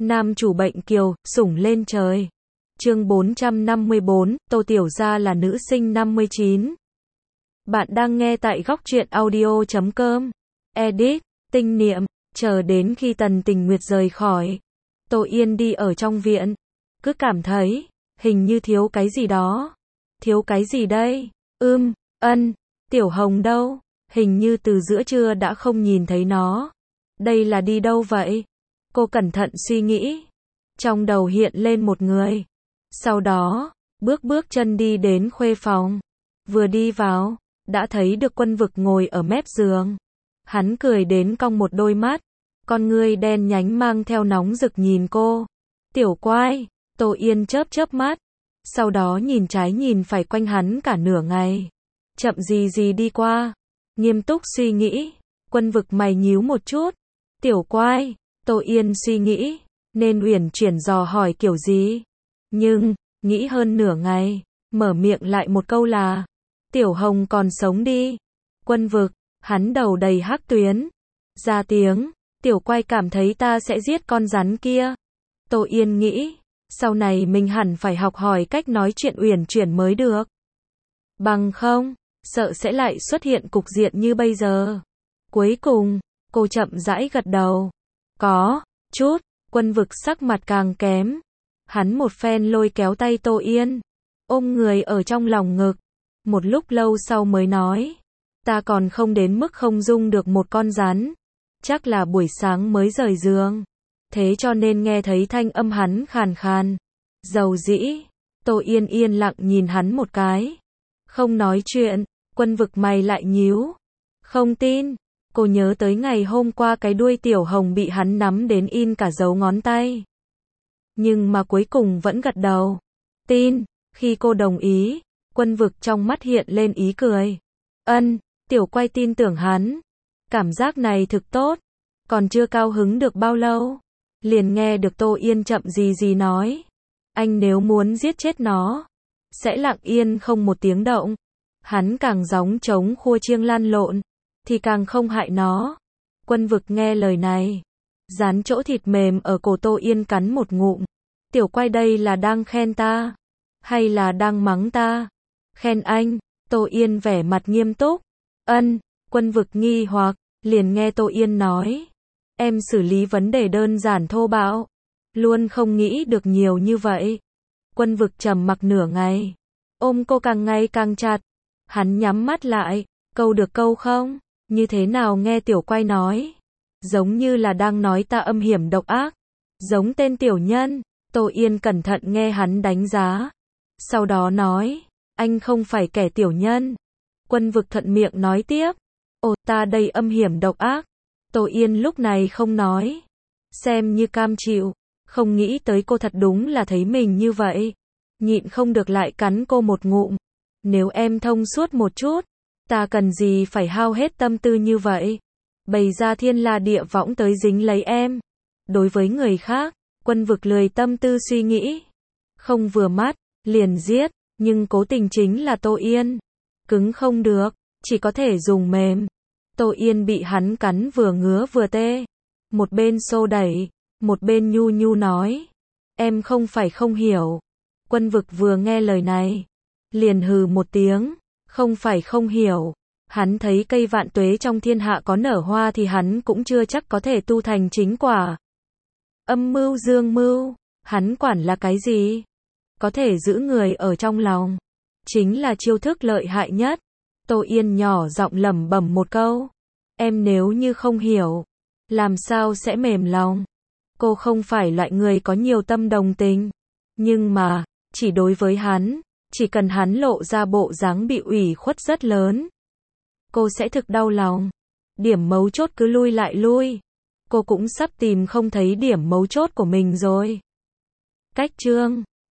Nam chủ bệnh kiều, sủng lên trời. Chương 454, Tô Tiểu Gia là nữ sinh 59. Bạn đang nghe tại góc truyện audio.com. Edit, tinh niệm, chờ đến khi Tần Tình Nguyệt rời khỏi. Tô Yên đi ở trong viện. Cứ cảm thấy, hình như thiếu cái gì đó. Thiếu cái gì đây? Tiểu Hồng đâu? Hình như từ giữa trưa đã không nhìn thấy nó. Đây là đi đâu vậy? Cô cẩn thận suy nghĩ. Trong đầu hiện lên một người. Sau đó, bước chân đi đến khuê phòng. Vừa đi vào, đã thấy được Quân Vực ngồi ở mép giường. Hắn cười đến cong một đôi mắt. Con ngươi đen nhánh mang theo nóng rực nhìn cô. Tiểu Quai, Tô Yên chớp mắt. Sau đó nhìn trái nhìn phải quanh hắn cả nửa ngày. Chậm gì đi qua. Nghiêm túc suy nghĩ. Quân Vực mày nhíu một chút. Tiểu Quai, Tô Yên suy nghĩ, nên uyển chuyển dò hỏi kiểu gì. Nhưng, nghĩ hơn nửa ngày, mở miệng lại một câu là, Tiểu Hồng còn sống đi. Quân Vực, hắn đầu đầy hắc tuyến. Ra tiếng, Tiểu Quai cảm thấy ta sẽ giết con rắn kia. Tô Yên nghĩ, sau này mình hẳn phải học hỏi cách nói chuyện uyển chuyển mới được. Bằng không, sợ sẽ lại xuất hiện cục diện như bây giờ. Cuối cùng, cô chậm rãi gật đầu. Có chút. Quân Vực sắc mặt càng kém. Hắn một phen lôi kéo tay Tô Yên, ôm người ở trong lòng ngực. Một lúc lâu sau mới nói, ta còn không đến mức không dung được một con rắn. Chắc là buổi sáng mới rời giường, thế cho nên nghe thấy thanh âm hắn khàn khàn, dầu dĩ. Tô Yên yên lặng nhìn hắn một cái, không nói chuyện. Quân Vực mày lại nhíu. Không tin. Cô nhớ tới ngày hôm qua cái đuôi Tiểu Hồng bị hắn nắm đến in cả dấu ngón tay. Nhưng mà cuối cùng vẫn gật đầu. Tin. Khi cô đồng ý, Quân Vực trong mắt hiện lên ý cười. Tiểu Quai tin tưởng hắn. Cảm giác này thực tốt. Còn chưa cao hứng được bao lâu, liền nghe được Tô Yên chậm gì nói. Anh nếu muốn giết chết nó, sẽ lặng yên không một tiếng động. Hắn càng gióng trống khua chiêng lăn lộn, thì càng không hại nó. Quân Vực nghe lời này, dán chỗ thịt mềm ở cổ Tô Yên cắn một ngụm. Tiểu Quai đây là đang khen ta, hay là đang mắng ta? Khen anh. Tô Yên vẻ mặt nghiêm túc. Quân Vực nghi hoặc, liền nghe Tô Yên nói. Em xử lý vấn đề đơn giản thô bạo, luôn không nghĩ được nhiều như vậy. Quân Vực trầm mặc nửa ngày, ôm cô càng ngày càng chặt. Hắn nhắm mắt lại, câu được câu không? Như thế nào nghe Tiểu Quai nói? Giống như là đang nói ta âm hiểm độc ác, giống tên tiểu nhân. Tô Yên cẩn thận nghe hắn đánh giá. Sau đó nói, anh không phải kẻ tiểu nhân. Quân Vực thuận miệng nói tiếp, ồ ta đây âm hiểm độc ác. Tô Yên lúc này không nói, xem như cam chịu. Không nghĩ tới cô thật đúng là thấy mình như vậy. Nhịn không được lại cắn cô một ngụm. Nếu em thông suốt một chút, ta cần gì phải hao hết tâm tư như vậy, bày ra thiên la địa võng tới dính lấy em. Đối với người khác, Quân Vực lười tâm tư suy nghĩ. Không vừa mắt, liền giết. Nhưng cố tình chính là Tô Yên. Cứng không được, chỉ có thể dùng mềm. Tô Yên bị hắn cắn vừa ngứa vừa tê. Một bên xô đẩy, một bên nhu nói. Em không phải không hiểu. Quân Vực vừa nghe lời này, liền hừ một tiếng. Không phải không hiểu. Hắn thấy cây vạn tuế trong thiên hạ có nở hoa thì hắn cũng chưa chắc có thể tu thành chính quả. Âm mưu dương mưu, hắn quản là cái gì? Có thể giữ người ở trong lòng, chính là chiêu thức lợi hại nhất. Tô Yên nhỏ giọng lẩm bẩm một câu. Em nếu như không hiểu, làm sao sẽ mềm lòng? Cô không phải loại người có nhiều tâm đồng tình. Nhưng mà, chỉ đối với hắn, chỉ cần hắn lộ ra bộ dáng bị ủy khuất rất lớn, cô sẽ thực đau lòng. Điểm mấu chốt cứ lui lại lui. Cô cũng sắp tìm không thấy điểm mấu chốt của mình rồi. Cách chương